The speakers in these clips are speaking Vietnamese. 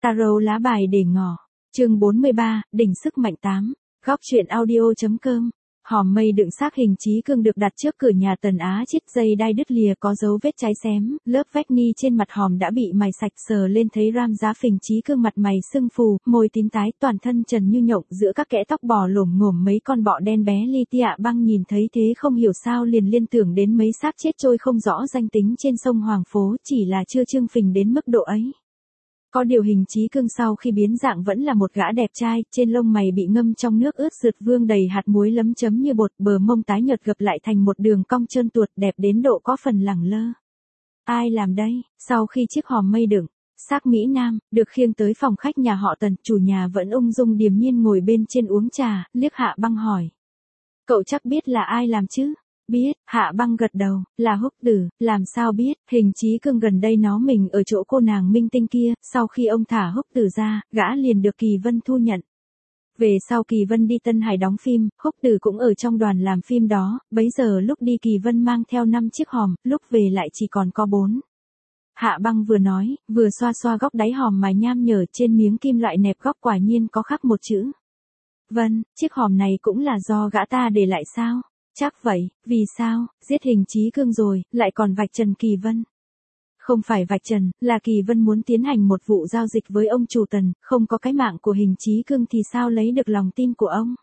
Tarot lá bài để ngỏ. Chương 43, đỉnh sức mạnh 8. Góc truyện audio.com. Hòm mây đựng xác hình Chí Cương được đặt trước cửa nhà Tần Á Chiết, dây đai đứt lìa có dấu vết cháy xém, lớp vách ni trên mặt hòm đã bị mài sạch, sờ lên thấy ram giá phình Chí Cương mặt mày sưng phù, môi tím tái, toàn thân trần như nhộng, giữa các kẽ tóc bò lổm ngổm mấy con bọ đen bé li ti ạ băng nhìn thấy thế không hiểu sao liền liên tưởng đến mấy xác chết trôi không rõ danh tính trên sông Hoàng Phố, chỉ là chưa trương phình đến mức độ ấy. Có điều hình Chí Cương sau khi biến dạng vẫn là một gã đẹp trai, trên lông mày bị ngâm trong nước ướt rượt vương đầy hạt muối lấm chấm như bột, bờ mông tái nhợt gập lại thành một đường cong trơn tuột đẹp đến độ có phần lẳng lơ. Ai làm đây? Sau khi chiếc hòm mây đựng xác Mỹ Nam được khiêng tới phòng khách nhà họ Tần, chủ nhà vẫn ung dung điềm nhiên ngồi bên trên uống trà, liếc Hạ Băng hỏi: "Cậu chắc biết là ai làm chứ?" "Biết." Hạ Băng gật đầu, "Là Húc Tử." "Làm sao biết?" "Hình Chí Cương gần đây nó mình ở chỗ cô nàng minh tinh kia, sau khi ông thả Húc Tử ra, gã liền được Kỳ Vân thu nhận. Về sau Kỳ Vân đi Tân Hải đóng phim, Húc Tử cũng ở trong đoàn làm phim đó, bấy giờ lúc đi Kỳ Vân mang theo 5 chiếc hòm, lúc về lại chỉ còn có 4. Hạ Băng vừa nói, vừa xoa xoa góc đáy hòm mà nham nhở, trên miếng kim loại nẹp góc quả nhiên có khắc một chữ Vân. Chiếc hòm này cũng là do gã ta để lại sao? Chắc vậy. Vì sao? Giết hình Chí Cương rồi, lại còn vạch trần Kỳ Vân. Không phải vạch trần, là Kỳ Vân muốn tiến hành một vụ giao dịch với ông chủ Tần, không có cái mạng của hình Chí Cương thì sao lấy được lòng tin của ông?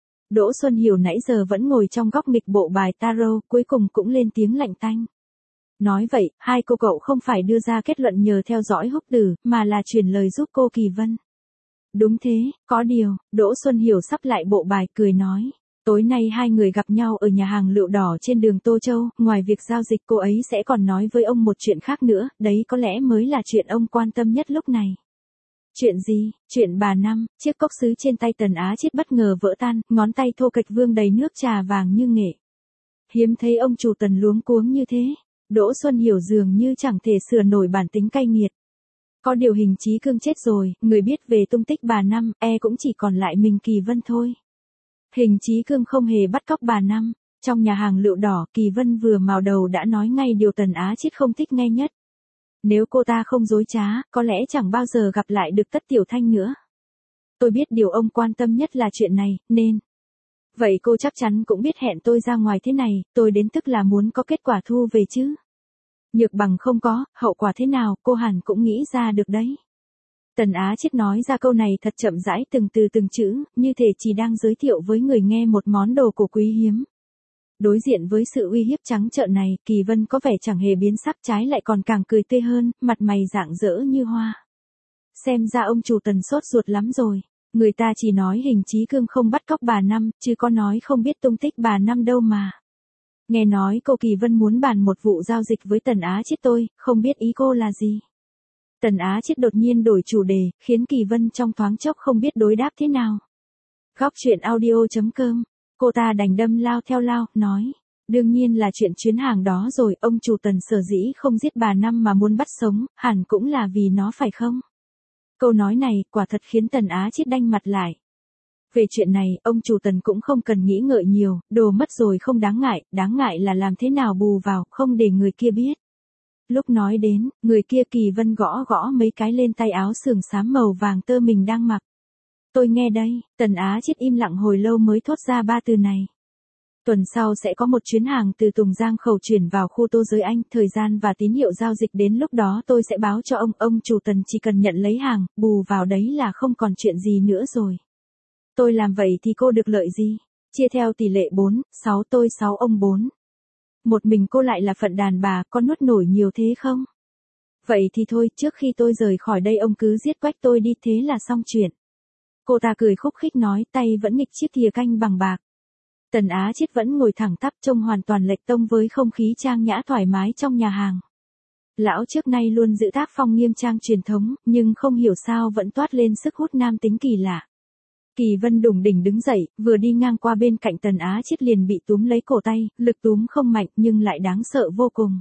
Đỗ Xuân Hiểu nãy giờ vẫn ngồi trong góc nghịch bộ bài tarot, cuối cùng cũng lên tiếng lạnh tanh. Nói vậy, hai cô cậu không phải đưa ra kết luận nhờ theo dõi Húc Tử, mà là truyền lời giúp cô Kỳ Vân. Đúng thế, có điều, Đỗ Xuân Hiểu sắp lại bộ bài cười nói. Tối nay hai người gặp nhau ở nhà hàng Lựu Đỏ trên đường Tô Châu, ngoài việc giao dịch cô ấy sẽ còn nói với ông một chuyện khác nữa, đấy có lẽ mới là chuyện ông quan tâm nhất lúc này. Chuyện gì? Chuyện bà Năm, chiếc cốc sứ trên tay Tần Á Chiết bất ngờ vỡ tan, ngón tay thô kệch vương đầy nước trà vàng như nghệ. Hiếm thấy ông chủ Tần luống cuống như thế, Đỗ Xuân Hiểu dường như chẳng thể sửa nổi bản tính cay nghiệt. Có điều hình Chí Cương chết rồi, người biết về tung tích bà Năm, cũng chỉ còn lại mình Kỳ Vân thôi. Hình Chí Cương không hề bắt cóc bà Năm. Trong nhà hàng Lựu Đỏ, Kỳ Vân vừa mào đầu đã nói ngay điều Tần Á Chiết không thích nghe nhất. Nếu cô ta không dối trá, có lẽ chẳng bao giờ gặp lại được Tất Tiểu Thanh nữa. Tôi biết điều ông quan tâm nhất là chuyện này, nên. Vậy cô chắc chắn cũng biết hẹn tôi ra ngoài thế này, tôi đến tức là muốn có kết quả thu về chứ. Nhược bằng không có, hậu quả thế nào, cô hẳn cũng nghĩ ra được đấy. Tần Á Chiết nói ra câu này thật chậm rãi từng từ từng chữ, như thể chỉ đang giới thiệu với người nghe một món đồ cổ quý hiếm. Đối diện với sự uy hiếp trắng trợn này, Kỳ Vân có vẻ chẳng hề biến sắc, trái lại còn càng cười tươi hơn, mặt mày rạng rỡ như hoa. Xem ra ông chủ Tần sốt ruột lắm rồi. Người ta chỉ nói hình Chí Cương không bắt cóc bà Năm, chứ có nói không biết tung tích bà Năm đâu mà. Nghe nói cô Kỳ Vân muốn bàn một vụ giao dịch với Tần Á Chiết, tôi không biết ý cô là gì. Tần Á Chiết đột nhiên đổi chủ đề, khiến Kỳ Vân trong thoáng chốc không biết đối đáp thế nào. Góc truyện audio.com. Cô ta đành đâm lao theo lao, nói. Đương nhiên là chuyện chuyến hàng đó rồi, ông chủ Tần sở dĩ không giết bà Năm mà muốn bắt sống, hẳn cũng là vì nó phải không? Câu nói này, quả thật khiến Tần Á Chiết đanh mặt lại. Về chuyện này, ông chủ Tần cũng không cần nghĩ ngợi nhiều, đồ mất rồi không đáng ngại là làm thế nào bù vào, không để người kia biết. Lúc nói đến, người kia Kỳ Vân gõ gõ mấy cái lên tay áo sườn xám màu vàng tơ mình đang mặc. Tôi nghe đây. Tần Á Chiết im lặng hồi lâu mới thốt ra ba từ này. Tuần sau sẽ có một chuyến hàng từ Tùng Giang khẩu chuyển vào khu Tô Giới Anh, thời gian và tín hiệu giao dịch đến lúc đó tôi sẽ báo cho ông chủ Tần chỉ cần nhận lấy hàng, bù vào đấy là không còn chuyện gì nữa rồi. Tôi làm vậy thì cô được lợi gì? Chia theo tỷ lệ 4-6, tôi 6 ông 4. Một mình cô lại là phận đàn bà, có nuốt nổi nhiều thế không? Vậy thì thôi, trước khi tôi rời khỏi đây ông cứ giết quách tôi đi, thế là xong chuyện. Cô ta cười khúc khích nói, tay vẫn nghịch chiếc thìa canh bằng bạc. Tần Á Chiết vẫn ngồi thẳng tắp, trông hoàn toàn lệch tông với không khí trang nhã thoải mái trong nhà hàng. Lão trước nay luôn giữ tác phong nghiêm trang truyền thống, nhưng không hiểu sao vẫn toát lên sức hút nam tính kỳ lạ. Kỳ Vân đùng đỉnh đứng dậy, vừa đi ngang qua bên cạnh Tần Á Chiết liền bị túm lấy cổ tay, lực túm không mạnh nhưng lại đáng sợ vô cùng.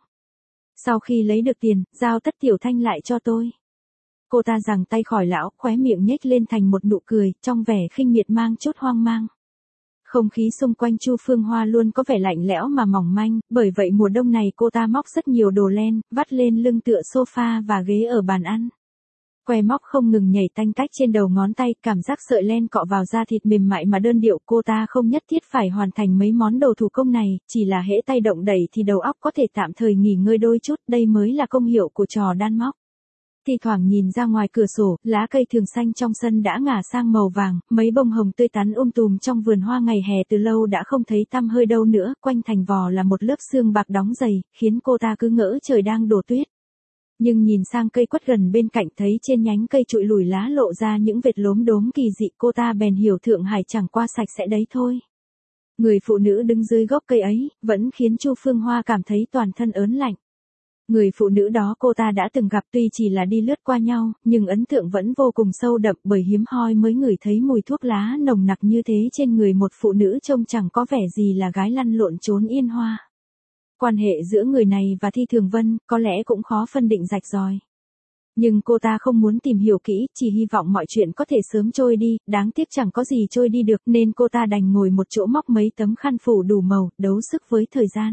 Sau khi lấy được tiền, giao Tất Tiểu Thanh lại cho tôi. Cô ta giằng tay khỏi lão, khóe miệng nhếch lên thành một nụ cười, trong vẻ khinh miệt mang chút hoang mang. Không khí xung quanh Chu Phương Hoa luôn có vẻ lạnh lẽo mà mỏng manh, bởi vậy mùa đông này cô ta móc rất nhiều đồ len, vắt lên lưng tựa sofa và ghế ở bàn ăn. Que móc không ngừng nhảy tanh tách trên đầu ngón tay, cảm giác sợi len cọ vào da thịt mềm mại mà đơn điệu. Cô ta không nhất thiết phải hoàn thành mấy món đồ thủ công này, chỉ là hễ tay động đẩy thì đầu óc có thể tạm thời nghỉ ngơi đôi chút, đây mới là công hiệu của trò đan móc. Thi thoảng nhìn ra ngoài cửa sổ, lá cây thường xanh trong sân đã ngả sang màu vàng, mấy bông hồng tươi tắn tùm trong vườn hoa ngày hè từ lâu đã không thấy tăm hơi đâu nữa, quanh thành vò là một lớp sương bạc đóng dày, khiến cô ta cứ ngỡ trời đang đổ tuyết. Nhưng nhìn sang cây quất gần bên cạnh thấy trên nhánh cây trụi lùi lá lộ ra những vệt lốm đốm kỳ dị, cô ta bèn hiểu Thượng Hải chẳng qua sạch sẽ đấy thôi. Người phụ nữ đứng dưới gốc cây ấy, vẫn khiến Chu Phương Hoa cảm thấy toàn thân ớn lạnh. Người phụ nữ đó cô ta đã từng gặp tuy chỉ là đi lướt qua nhau, nhưng ấn tượng vẫn vô cùng sâu đậm bởi hiếm hoi mới ngửi thấy mùi thuốc lá nồng nặc như thế trên người một phụ nữ trông chẳng có vẻ gì là gái lăn lộn trốn yên hoa. Quan hệ giữa người này và Thi Thường Vân có lẽ cũng khó phân định rạch ròi. Nhưng cô ta không muốn tìm hiểu kỹ, chỉ hy vọng mọi chuyện có thể sớm trôi đi, đáng tiếc chẳng có gì trôi đi được nên cô ta đành ngồi một chỗ móc mấy tấm khăn phủ đủ màu, đấu sức với thời gian.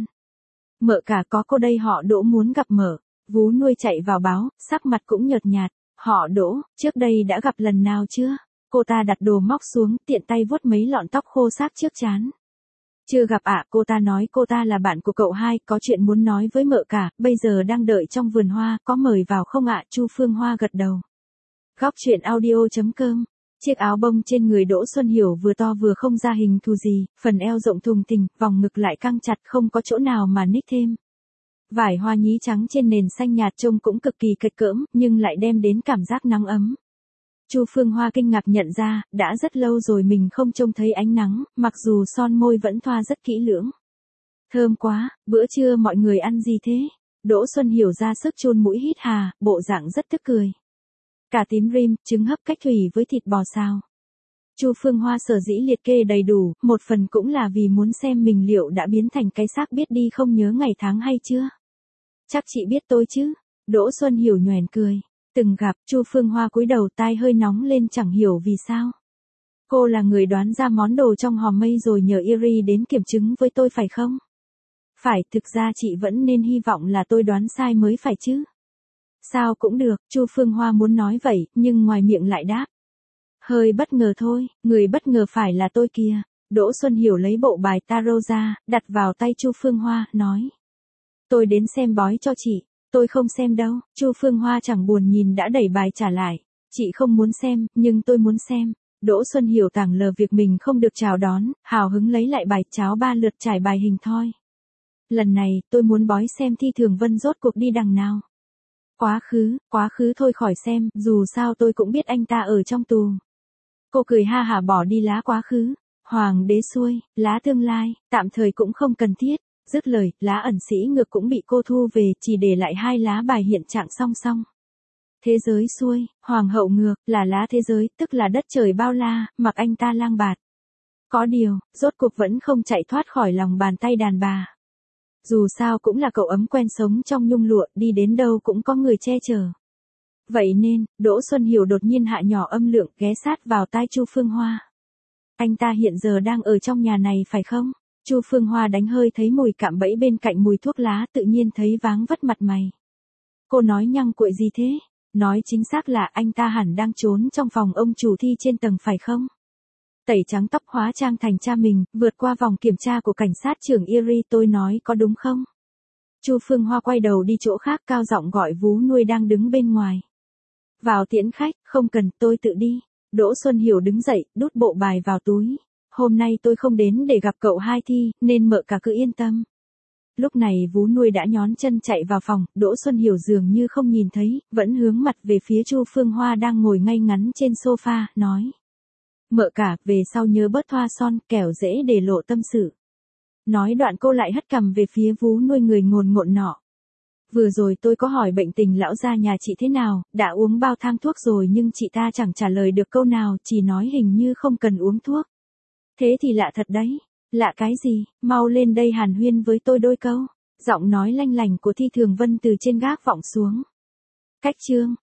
Mợ cả có cô đây, họ Đỗ muốn gặp mợ. Vú nuôi chạy vào báo, sắc mặt cũng nhợt nhạt. Họ Đỗ, trước đây đã gặp lần nào chưa? Cô ta đặt đồ móc xuống, tiện tay vuốt mấy lọn tóc khô xác trước trán. Chưa gặp ạ, cô ta nói cô ta là bạn của cậu hai, có chuyện muốn nói với mợ cả, bây giờ đang đợi trong vườn hoa, có mời vào không ạ? Chu Phương Hoa gật đầu. Góc truyện audio.com. Chiếc áo bông trên người Đỗ Xuân Hiểu vừa to vừa không ra hình thù gì, phần eo rộng thùng thình, vòng ngực lại căng chặt không có chỗ nào mà ních thêm. Vải hoa nhí trắng trên nền xanh nhạt trông cũng cực kỳ kịch cỡm, nhưng lại đem đến cảm giác nắng ấm. Chu Phương Hoa kinh ngạc nhận ra, đã rất lâu rồi mình không trông thấy ánh nắng, mặc dù son môi vẫn thoa rất kỹ lưỡng. Thơm quá, bữa trưa mọi người ăn gì thế? Đỗ Xuân Hiểu ra sức chôn mũi hít hà, bộ dạng rất tức cười. Cà tím rim, trứng hấp cách thủy với thịt bò xào. Chu Phương Hoa sở dĩ liệt kê đầy đủ, một phần cũng là vì muốn xem mình liệu đã biến thành cái xác biết đi không nhớ ngày tháng hay chưa. Chắc chị biết tôi chứ? Đỗ Xuân Hiểu nhoẻn cười. Từng gặp, Chu Phương Hoa cúi đầu, tai hơi nóng lên chẳng hiểu vì sao. Cô là người đoán ra món đồ trong hòm mây rồi nhờ Yuri đến kiểm chứng với tôi phải không? Phải, thực ra chị vẫn nên hy vọng là tôi đoán sai mới phải chứ. Sao cũng được, Chu Phương Hoa muốn nói vậy, nhưng ngoài miệng lại đáp. Hơi bất ngờ thôi, người bất ngờ phải là tôi kia. Đỗ Xuân Hiểu lấy bộ bài tarot ra, đặt vào tay Chu Phương Hoa, nói. Tôi đến xem bói cho chị. Tôi không xem đâu, Chu Phương Hoa chẳng buồn nhìn đã đẩy bài trả lại. Chị không muốn xem, nhưng tôi muốn xem. Đỗ Xuân Hiểu tảng lờ việc mình không được chào đón, hào hứng lấy lại bài cháo 3 lượt trải bài hình thoi. Lần này, tôi muốn bói xem Thi Thường Vân rốt cuộc đi đằng nào. Quá khứ thôi khỏi xem, dù sao tôi cũng biết anh ta ở trong tù. Cô cười ha hả bỏ đi lá quá khứ. Hoàng đế xuôi, lá tương lai, tạm thời cũng không cần thiết. Dứt lời, lá ẩn sĩ ngược cũng bị cô thu về, chỉ để lại 2 lá bài hiện trạng song song. Thế giới xuôi, hoàng hậu ngược, là lá thế giới, tức là đất trời bao la, mặc anh ta lang bạt. Có điều, rốt cuộc vẫn không chạy thoát khỏi lòng bàn tay đàn bà. Dù sao cũng là cậu ấm quen sống trong nhung lụa, đi đến đâu cũng có người che chở. Vậy nên, Đỗ Xuân Hiểu đột nhiên hạ nhỏ âm lượng, ghé sát vào tai Chu Phương Hoa. Anh ta hiện giờ đang ở trong nhà này phải không? Chu Phương Hoa đánh hơi thấy mùi cạm bẫy bên cạnh mùi thuốc lá, tự nhiên thấy váng vất mặt mày. Cô nói nhăng cuội gì thế? Nói chính xác là anh ta hẳn đang trốn trong phòng ông chủ Thi trên tầng phải không? Tẩy trắng tóc hóa trang thành cha mình, vượt qua vòng kiểm tra của cảnh sát trưởng Yuri, tôi nói có đúng không? Chu Phương Hoa quay đầu đi chỗ khác, cao giọng gọi vú nuôi đang đứng bên ngoài. Vào tiễn khách, không cần, tôi tự đi. Đỗ Xuân Hiểu đứng dậy, đút bộ bài vào túi. Hôm nay tôi không đến để gặp cậu hai Thi, nên mợ cả cứ yên tâm. Lúc này vú nuôi đã nhón chân chạy vào phòng, Đỗ Xuân Hiểu dường như không nhìn thấy, vẫn hướng mặt về phía Chu Phương Hoa đang ngồi ngay ngắn trên sofa, nói. Mợ cả, về sau nhớ bớt thoa son, kẻo dễ để lộ tâm sự. Nói đoạn cô lại hất cằm về phía vú nuôi người ngồn ngộn nọ. Vừa rồi tôi có hỏi bệnh tình lão gia nhà chị thế nào, đã uống bao thang thuốc rồi nhưng chị ta chẳng trả lời được câu nào, chỉ nói hình như không cần uống thuốc. Thế thì lạ thật đấy. Lạ cái gì, mau lên đây hàn huyên với tôi đôi câu. Giọng nói lanh lành của Thi Thường Vân từ trên gác vọng xuống. Cách chương.